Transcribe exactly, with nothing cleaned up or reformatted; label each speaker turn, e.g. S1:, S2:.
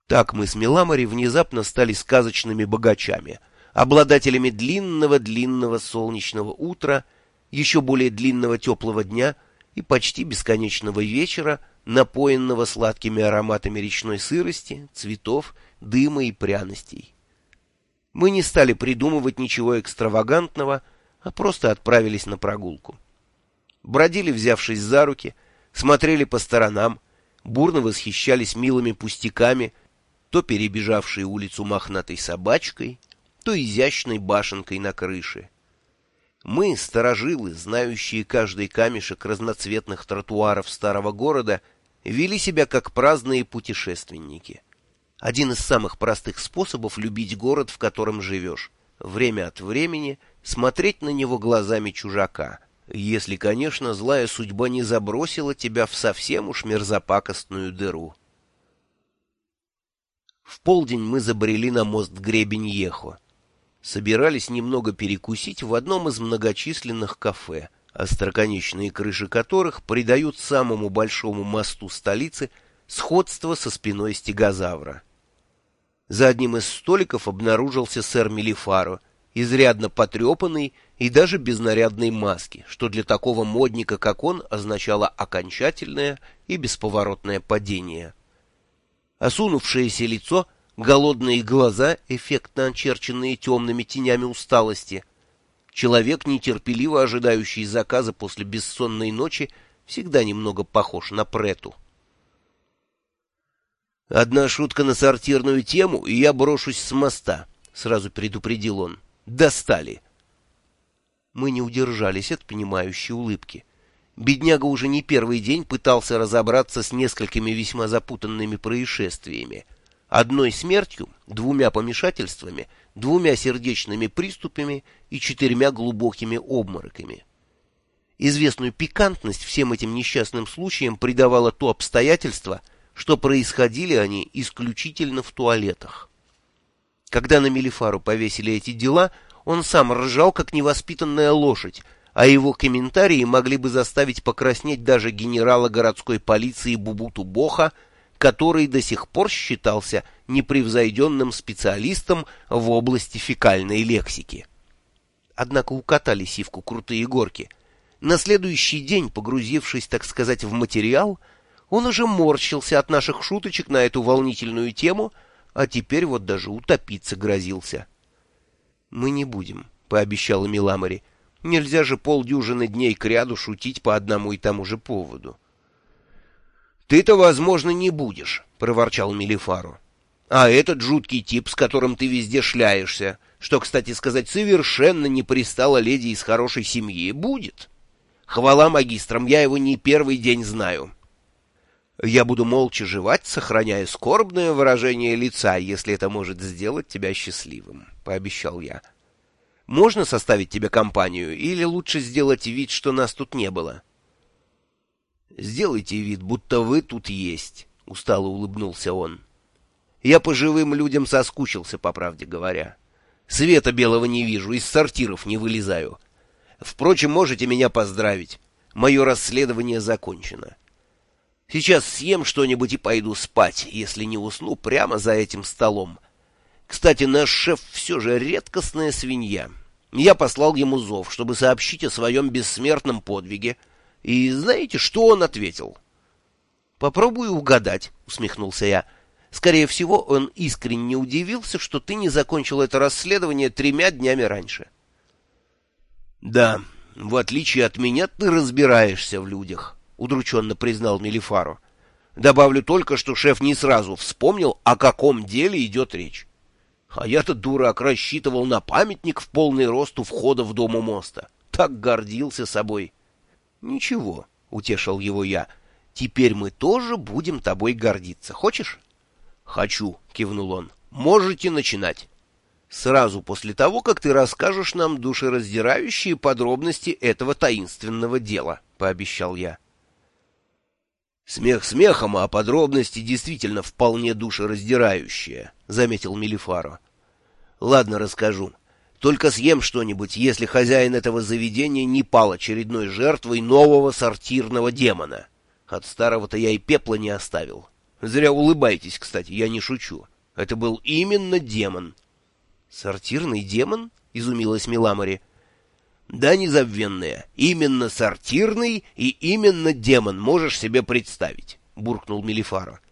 S1: Так мы с Миламори внезапно стали сказочными богачами, обладателями длинного-длинного солнечного утра, еще более длинного теплого дня и почти бесконечного вечера, напоенного сладкими ароматами речной сырости, цветов, дыма и пряностей. Мы не стали придумывать ничего экстравагантного, а просто отправились на прогулку. Бродили, взявшись за руки, смотрели по сторонам, бурно восхищались милыми пустяками, то перебежавшей улицу мохнатой собачкой, то изящной башенкой на крыше. Мы, старожилы, знающие каждый камешек разноцветных тротуаров старого города, вели себя как праздные путешественники. Один из самых простых способов любить город, в котором живешь, время от времени смотреть на него глазами чужака, если, конечно, злая судьба не забросила тебя в совсем уж мерзопакостную дыру. В полдень мы забрели на мост Гребень-Ехо. Собирались немного перекусить в одном из многочисленных кафе, остроконечные крыши которых придают самому большому мосту столицы сходство со спиной стегозавра. За одним из столиков обнаружился сэр Мелифаро, изрядно потрепанный и даже без нарядной маски, что для такого модника, как он, означало окончательное и бесповоротное падение. Осунувшееся лицо, голодные глаза, эффектно очерченные темными тенями усталости. Человек, нетерпеливо ожидающий заказа после бессонной ночи, всегда немного похож на Прету. «Одна шутка на сортирную тему, и я брошусь с моста», — сразу предупредил он. «Достали». Мы не удержались от понимающей улыбки. Бедняга уже не первый день пытался разобраться с несколькими весьма запутанными происшествиями. Одной смертью, двумя помешательствами, двумя сердечными приступами и четырьмя глубокими обмороками. Известную пикантность всем этим несчастным случаям придавало то обстоятельство, что происходили они исключительно в туалетах. Когда на Мелифару повесили эти дела, он сам ржал, как невоспитанная лошадь, а его комментарии могли бы заставить покраснеть даже генерала городской полиции Бубуту Боха, который до сих пор считался непревзойденным специалистом в области фекальной лексики. Однако укатали сивку крутые горки. На следующий день, погрузившись, так сказать, в материал, он уже морщился от наших шуточек на эту волнительную тему, а теперь вот даже утопиться грозился. «Мы не будем», — пообещала Миламори. «Нельзя же полдюжины дней кряду шутить по одному и тому же поводу». «Ты-то, возможно, не будешь», — проворчал Мелифаро. «А этот жуткий тип, с которым ты везде шляешься, что, кстати сказать, совершенно не пристало леди из хорошей семьи, будет. Хвала магистрам, я его не первый день знаю». «Я буду молча жевать, сохраняя скорбное выражение лица, если это может сделать тебя счастливым», — пообещал я. «Можно составить тебе компанию, или лучше сделать вид, что нас тут не было?» «Сделайте вид, будто вы тут есть», — устало улыбнулся он. «Я по живым людям соскучился, по правде говоря. Света белого не вижу, из сортиров не вылезаю. Впрочем, можете меня поздравить. Мое расследование закончено. Сейчас съем что-нибудь и пойду спать, если не усну прямо за этим столом. Кстати, наш шеф все же редкостная свинья. Я послал ему зов, чтобы сообщить о своем бессмертном подвиге. И знаете, что он ответил?» «Попробую угадать», — усмехнулся я. «Скорее всего, он искренне удивился, что ты не закончил это расследование тремя днями раньше». «Да, в отличие от меня, ты разбираешься в людях», — удрученно признал Мелифаро. «Добавлю только, что шеф не сразу вспомнил, о каком деле идет речь. А я-то, дурак, рассчитывал на памятник в полный рост у входа в дом у моста. Так гордился собой». «Ничего», — утешил его я, — «теперь мы тоже будем тобой гордиться. Хочешь?» «Хочу», — кивнул он. «Можете начинать. Сразу после того, как ты расскажешь нам душераздирающие подробности этого таинственного дела», — пообещал я. «Смех смехом, а подробности действительно вполне душераздирающие», — заметил Мелифаро. «Ладно, расскажу. Только съем что-нибудь, если хозяин этого заведения не пал очередной жертвой нового сортирного демона. От старого-то я и пепла не оставил. Зря улыбаетесь, кстати, я не шучу. Это был именно демон. «Сортирный демон?» — изумилась Миламори. «Да, незабвенная, именно сортирный и именно демон можешь себе представить», — буркнул Мелифаро.